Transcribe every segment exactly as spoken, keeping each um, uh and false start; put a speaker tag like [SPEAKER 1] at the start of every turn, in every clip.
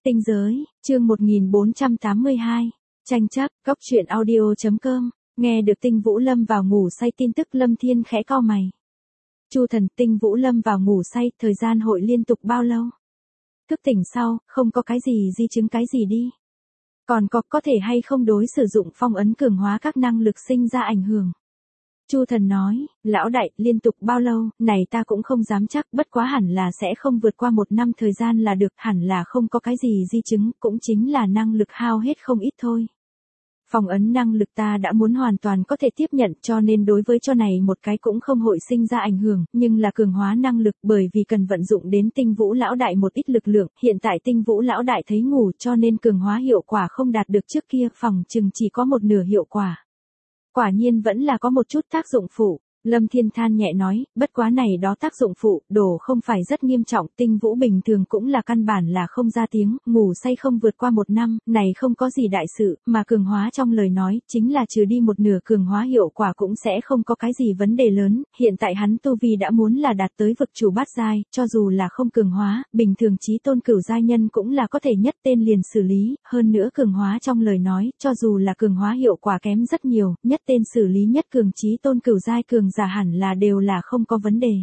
[SPEAKER 1] Tinh giới, chương một nghìn bốn trăm tám mươi hai. Tranh chấp, góc truyện audio chấm com. Nghe được Tinh Vũ Lâm vào ngủ say tin tức, Lâm Thiên khẽ cau mày. Chu thần, Tinh Vũ Lâm vào ngủ say, thời gian hội liên tục bao lâu? Thức tỉnh sau, không có cái gì di chứng cái gì đi. Còn có, có thể hay không đối sử dụng phong ấn cường hóa các năng lực sinh ra ảnh hưởng? Chu thần nói, lão đại, liên tục bao lâu, này ta cũng không dám chắc, bất quá hẳn là sẽ không vượt qua một năm thời gian là được, hẳn là không có cái gì di chứng, cũng chính là năng lực hao hết không ít thôi. Phong ấn năng lực ta đã muốn hoàn toàn có thể tiếp nhận, cho nên đối với cho này một cái cũng không hội sinh ra ảnh hưởng, nhưng là cường hóa năng lực bởi vì cần vận dụng đến Tinh Vũ lão đại một ít lực lượng, hiện tại Tinh Vũ lão đại thấy ngủ cho nên cường hóa hiệu quả không đạt được trước kia, phòng chừng chỉ có một nửa hiệu quả. Quả nhiên vẫn là có một chút tác dụng phụ, Lâm Thiên than nhẹ nói, bất quá này đó tác dụng phụ, đổ không phải rất nghiêm trọng, Tinh Vũ bình thường cũng là căn bản là không ra tiếng, ngủ say không vượt qua một năm, này không có gì đại sự, mà cường hóa trong lời nói, chính là trừ đi một nửa cường hóa hiệu quả cũng sẽ không có cái gì vấn đề lớn, hiện tại hắn tu vi đã muốn là đạt tới vực chủ bát giai, cho dù là không cường hóa, bình thường chí tôn cửu giai nhân cũng là có thể nhất tên liền xử lý, hơn nữa cường hóa trong lời nói, cho dù là cường hóa hiệu quả kém rất nhiều, nhất tên xử lý nhất cường chí tôn cửu giai cường giả hẳn là đều là không có vấn đề.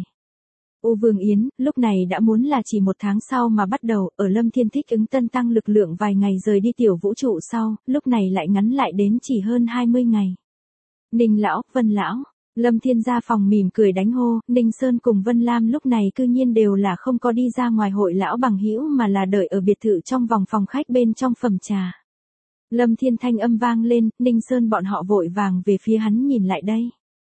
[SPEAKER 1] U Vương Yến, lúc này đã muốn là chỉ một tháng sau mà bắt đầu, ở Lâm Thiên thích ứng tân tăng lực lượng vài ngày rời đi tiểu vũ trụ sau, lúc này lại ngắn lại đến chỉ hơn hai mươi ngày. Ninh lão, Vân lão, Lâm Thiên ra phòng mỉm cười đánh hô, Ninh Sơn cùng Vân Lam lúc này cư nhiên đều là không có đi ra ngoài hội lão bằng hữu mà là đợi ở biệt thự trong vòng phòng khách bên trong phẩm trà. Lâm Thiên thanh âm vang lên, Ninh Sơn bọn họ vội vàng về phía hắn nhìn lại đây.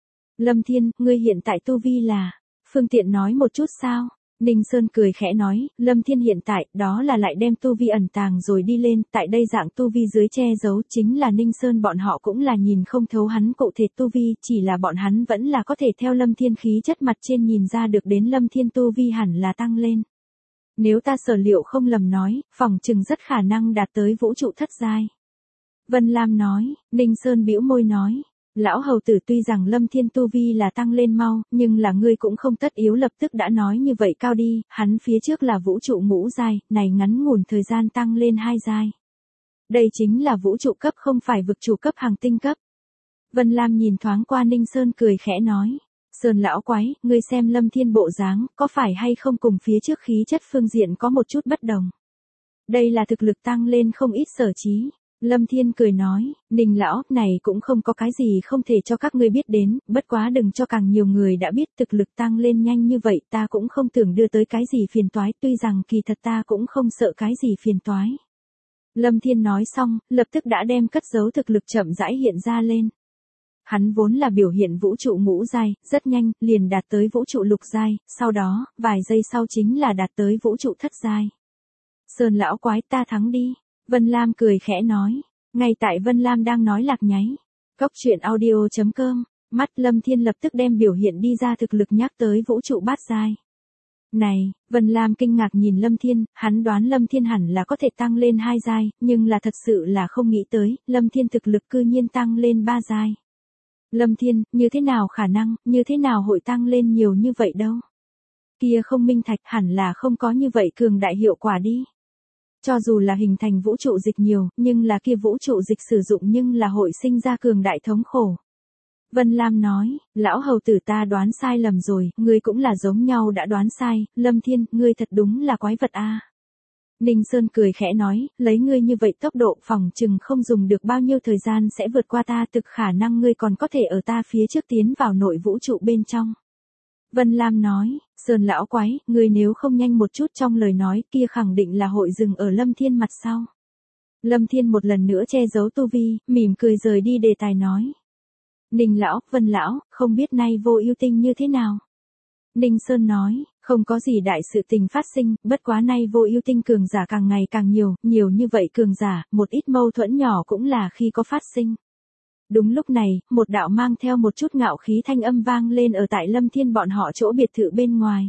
[SPEAKER 1] Lâm Thiên, ngươi hiện tại tu vi là, phương tiện nói một chút sao? Ninh Sơn cười khẽ nói, Lâm Thiên hiện tại, đó là lại đem tu vi ẩn tàng rồi đi lên, tại đây dạng tu vi dưới che giấu, chính là Ninh Sơn bọn họ cũng là nhìn không thấu hắn cụ thể tu vi, chỉ là bọn hắn vẫn là có thể theo Lâm Thiên khí chất mặt trên nhìn ra được đến Lâm Thiên tu vi hẳn là tăng lên. Nếu ta sở liệu không lầm nói, phòng chừng rất khả năng đạt tới vũ trụ thất giai. Vân Lam nói, Ninh Sơn bĩu môi nói. Lão hầu tử, tuy rằng Lâm Thiên tu vi là tăng lên mau, nhưng là ngươi cũng không tất yếu lập tức đã nói như vậy cao đi, hắn phía trước là vũ trụ ngũ giai, này ngắn ngủn thời gian tăng lên hai giai. Đây chính là vũ trụ cấp không phải vực chủ cấp hàng tinh cấp. Vân Lam nhìn thoáng qua Ninh Sơn cười khẽ nói, Sơn lão quái, ngươi xem Lâm Thiên bộ dáng, có phải hay không cùng phía trước khí chất phương diện có một chút bất đồng. Đây là thực lực tăng lên không ít sở trí. Lâm Thiên cười nói, Ninh lão, này cũng không có cái gì không thể cho các ngươi biết đến, bất quá đừng cho càng nhiều người đã biết thực lực tăng lên nhanh như vậy, ta cũng không tưởng đưa tới cái gì phiền toái, tuy rằng kỳ thật ta cũng không sợ cái gì phiền toái. Lâm Thiên nói xong, lập tức đã đem cất giấu thực lực chậm rãi hiện ra lên. Hắn vốn là biểu hiện vũ trụ ngũ giai, rất nhanh, liền đạt tới vũ trụ lục giai, sau đó, vài giây sau chính là đạt tới vũ trụ thất giai. Sơn lão quái, ta thắng đi. Vân Lam cười khẽ nói, ngay tại Vân Lam đang nói lạc nháy. Góc truyện audio chấm com, mắt Lâm Thiên lập tức đem biểu hiện đi ra thực lực nhắc tới vũ trụ bát giai. Này, Vân Lam kinh ngạc nhìn Lâm Thiên, hắn đoán Lâm Thiên hẳn là có thể tăng lên hai giai, nhưng là thật sự là không nghĩ tới, Lâm Thiên thực lực cư nhiên tăng lên ba giai. Lâm Thiên, như thế nào khả năng, như thế nào hội tăng lên nhiều như vậy đâu? Kia không minh thạch hẳn là không có như vậy cường đại hiệu quả đi. Cho dù là hình thành vũ trụ dịch nhiều, nhưng là kia vũ trụ dịch sử dụng nhưng là hội sinh ra cường đại thống khổ. Vân Lam nói, lão hầu tử ta đoán sai lầm rồi, ngươi cũng là giống nhau đã đoán sai, Lâm Thiên, ngươi thật đúng là quái vật a. Ninh Sơn cười khẽ nói, lấy ngươi như vậy tốc độ phòng chừng không dùng được bao nhiêu thời gian sẽ vượt qua ta, thực khả năng ngươi còn có thể ở ta phía trước tiến vào nội vũ trụ bên trong. Vân Lam nói, Sơn lão quái, ngươi nếu không nhanh một chút trong lời nói kia khẳng định là hội dừng ở Lâm Thiên mặt sau. Lâm Thiên một lần nữa che giấu tu vi, mỉm cười rời đi đề tài nói. Ninh lão, Vân lão, không biết nay Vô Ưu Tinh như thế nào? Ninh Sơn nói, không có gì đại sự tình phát sinh, bất quá nay Vô Ưu Tinh cường giả càng ngày càng nhiều, nhiều như vậy cường giả, một ít mâu thuẫn nhỏ cũng là khi có phát sinh. Đúng lúc này, một đạo mang theo một chút ngạo khí thanh âm vang lên ở tại Lâm Thiên bọn họ chỗ biệt thự bên ngoài.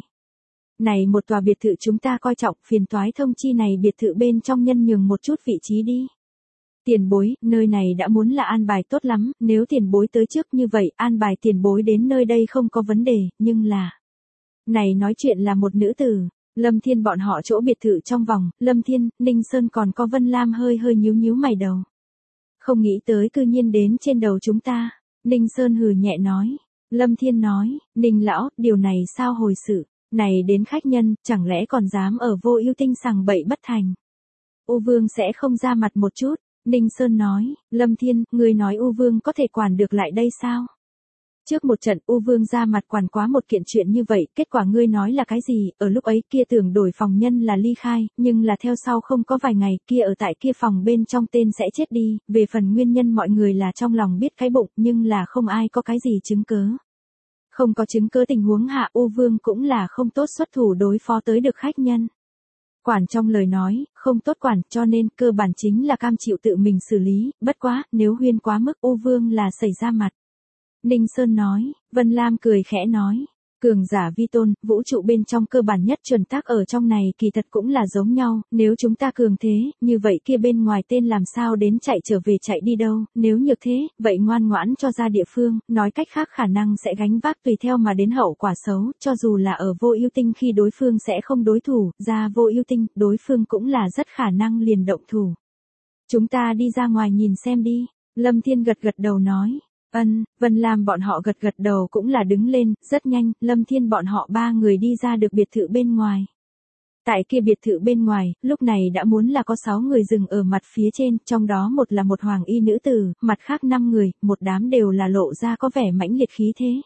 [SPEAKER 1] Này một tòa biệt thự chúng ta coi trọng, phiền toái thông chi này biệt thự bên trong nhân nhường một chút vị trí đi. Tiền bối, nơi này đã muốn là an bài tốt lắm, nếu tiền bối tới trước như vậy, an bài tiền bối đến nơi đây không có vấn đề, nhưng là... Này nói chuyện là một nữ tử, Lâm Thiên bọn họ chỗ biệt thự trong vòng, Lâm Thiên, Ninh Sơn còn có Vân Lam hơi hơi nhíu nhíu mày đầu. Không nghĩ tới cư nhiên đến trên đầu chúng ta. Ninh Sơn hừ nhẹ nói. Lâm Thiên nói, Ninh lão, điều này sao hồi sự, này đến khách nhân, chẳng lẽ còn dám ở Vô Ưu Tinh sằng bậy bất thành. U Vương sẽ không ra mặt một chút. Ninh Sơn nói, Lâm Thiên, ngươi nói U Vương có thể quản được lại đây sao? Trước một trận U Vương ra mặt quản quá một kiện chuyện như vậy, kết quả ngươi nói là cái gì, ở lúc ấy kia tưởng đổi phòng nhân là ly khai, nhưng là theo sau không có vài ngày kia ở tại kia phòng bên trong tên sẽ chết đi, về phần nguyên nhân mọi người là trong lòng biết cái bụng nhưng là không ai có cái gì chứng cớ. Không có chứng cớ tình huống hạ U Vương cũng là không tốt xuất thủ đối phó tới được khách nhân. Quản trong lời nói, không tốt quản cho nên cơ bản chính là cam chịu tự mình xử lý, bất quá, nếu huyên quá mức U Vương là xảy ra mặt. Ninh Sơn nói, Vân Lam cười khẽ nói, cường giả vi tôn, vũ trụ bên trong cơ bản nhất chuẩn tắc ở trong này kỳ thật cũng là giống nhau, nếu chúng ta cường thế, như vậy kia bên ngoài tên làm sao đến chạy trở về chạy đi đâu, nếu nhược thế, vậy ngoan ngoãn cho ra địa phương, nói cách khác khả năng sẽ gánh vác tùy theo mà đến hậu quả xấu, cho dù là ở Vô Ưu Tinh khi đối phương sẽ không đối thủ, ra Vô Ưu Tinh, đối phương cũng là rất khả năng liền động thủ. Chúng ta đi ra ngoài nhìn xem đi, Lâm Thiên gật gật đầu nói. Ân, Vân Lam bọn họ gật gật đầu cũng là đứng lên, rất nhanh, Lâm Thiên bọn họ ba người đi ra được biệt thự bên ngoài. Tại kia biệt thự bên ngoài, lúc này đã muốn là có sáu người dừng ở mặt phía trên, trong đó một là một hoàng y nữ tử, mặt khác năm người, một đám đều là lộ ra có vẻ mãnh liệt khí thế.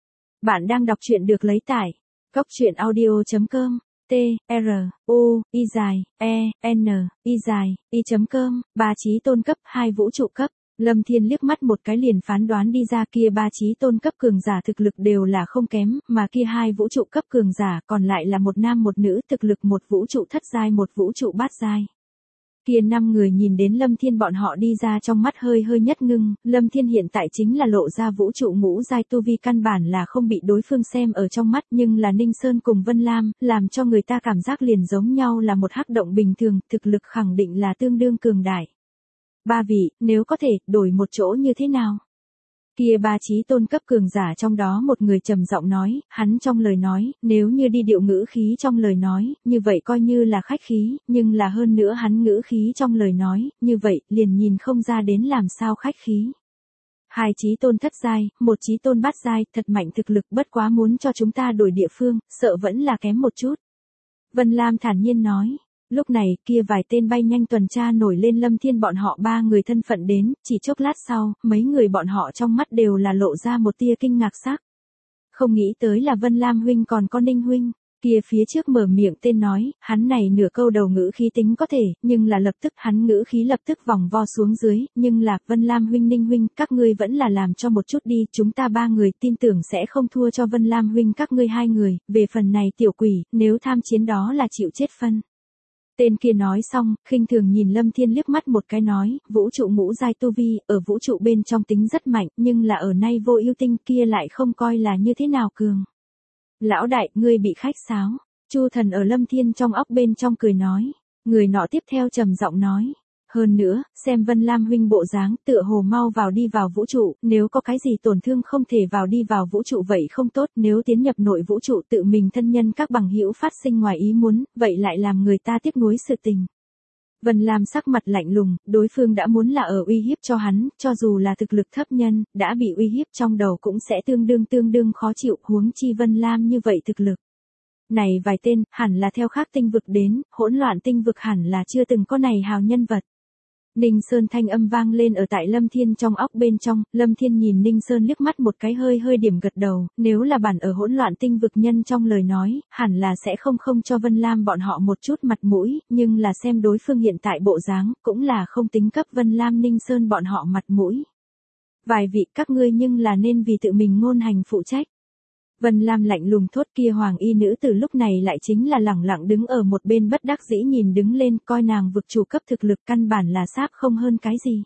[SPEAKER 1] Bạn đang đọc truyện được lấy tải. Góc truyện audio chấm com, T, R, U, Y dài, E, N, Y dài, Y chấm com, ba chí tôn cấp, hai vũ trụ cấp. Lâm Thiên liếc mắt một cái liền phán đoán đi ra kia ba chí tôn cấp cường giả thực lực đều là không kém, mà kia hai vũ trụ cấp cường giả còn lại là một nam một nữ thực lực một vũ trụ thất giai một vũ trụ bát giai. Kia năm người nhìn đến Lâm Thiên bọn họ đi ra trong mắt hơi hơi nhất ngưng, Lâm Thiên hiện tại chính là lộ ra vũ trụ ngũ giai tu vi căn bản là không bị đối phương xem ở trong mắt nhưng là Ninh Sơn cùng Vân Lam, làm cho người ta cảm giác liền giống nhau là một hắc động bình thường, thực lực khẳng định là tương đương cường đại. Ba vị, nếu có thể, đổi một chỗ như thế nào? Kia ba chí tôn cấp cường giả trong đó một người trầm giọng nói, hắn trong lời nói, nếu như đi điệu ngữ khí trong lời nói, như vậy coi như là khách khí, nhưng là hơn nữa hắn ngữ khí trong lời nói, như vậy, liền nhìn không ra đến làm sao khách khí. Hai chí tôn thất giai, một chí tôn bát giai, thật mạnh thực lực bất quá muốn cho chúng ta đổi địa phương, sợ vẫn là kém một chút. Vân Lam thản nhiên nói. Lúc này, kia vài tên bay nhanh tuần tra nổi lên Lâm Thiên bọn họ ba người thân phận đến, chỉ chốc lát sau, mấy người bọn họ trong mắt đều là lộ ra một tia kinh ngạc sắc. Không nghĩ tới là Vân Lam huynh còn có Ninh huynh, kia phía trước mở miệng tên nói, hắn này nửa câu đầu ngữ khí tính có thể, nhưng là lập tức hắn ngữ khí lập tức vòng vo xuống dưới, nhưng là, Vân Lam huynh Ninh huynh, các ngươi vẫn là làm cho một chút đi, chúng ta ba người tin tưởng sẽ không thua cho Vân Lam huynh các ngươi hai người, về phần này tiểu quỷ, nếu tham chiến đó là chịu chết phân. Tên kia nói xong, khinh thường nhìn Lâm Thiên liếc mắt một cái nói, vũ trụ ngũ giai tu vi, ở vũ trụ bên trong tính rất mạnh, nhưng là ở nay Vô Ưu Tinh kia lại không coi là như thế nào cường. Lão đại, ngươi bị khách sáo. Chu Thần ở Lâm Thiên trong óc bên trong cười nói. Người nọ tiếp theo trầm giọng nói. Hơn nữa, xem Vân Lam huynh bộ dáng, tựa hồ mau vào đi vào vũ trụ, nếu có cái gì tổn thương không thể vào đi vào vũ trụ vậy không tốt, nếu tiến nhập nội vũ trụ tự mình thân nhân các bằng hữu phát sinh ngoài ý muốn, vậy lại làm người ta tiếc nuối sự tình. Vân Lam sắc mặt lạnh lùng, đối phương đã muốn là ở uy hiếp cho hắn, cho dù là thực lực thấp nhân, đã bị uy hiếp trong đầu cũng sẽ tương đương tương đương khó chịu, huống chi Vân Lam như vậy thực lực. Này vài tên, hẳn là theo khác tinh vực đến, hỗn loạn tinh vực hẳn là chưa từng có này hào nhân vật. Ninh Sơn thanh âm vang lên ở tại Lâm Thiên trong óc bên trong, Lâm Thiên nhìn Ninh Sơn liếc mắt một cái hơi hơi điểm gật đầu, nếu là bản ở hỗn loạn tinh vực nhân trong lời nói, hẳn là sẽ không không cho Vân Lam bọn họ một chút mặt mũi, nhưng là xem đối phương hiện tại bộ dáng, cũng là không tính cấp Vân Lam Ninh Sơn bọn họ mặt mũi. Vài vị các ngươi nhưng là nên vì tự mình ngôn hành phụ trách. Vân Lam lạnh lùng thốt kia hoàng y nữ từ lúc này lại chính là lẳng lặng đứng ở một bên bất đắc dĩ nhìn đứng lên coi nàng vực chủ cấp thực lực căn bản là sáp không hơn cái gì.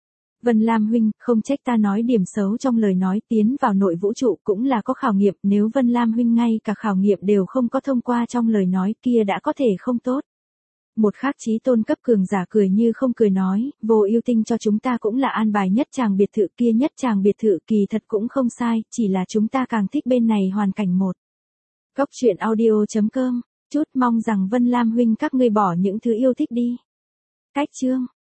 [SPEAKER 1] Vân Lam huynh, không trách ta nói điểm xấu trong lời nói tiến vào nội vũ trụ cũng là có khảo nghiệm nếu Vân Lam huynh ngay cả khảo nghiệm đều không có thông qua trong lời nói kia đã có thể không tốt. Một khác chí tôn cấp cường giả cười như không cười nói, Vô Ưu Tinh cho chúng ta cũng là an bài nhất chàng biệt thự kia nhất chàng biệt thự kỳ thật cũng không sai, chỉ là chúng ta càng thích bên này hoàn cảnh một. Góc truyện audio chấm com Chút mong rằng Vân Lam huynh các ngươi bỏ những thứ yêu thích đi. Cách chương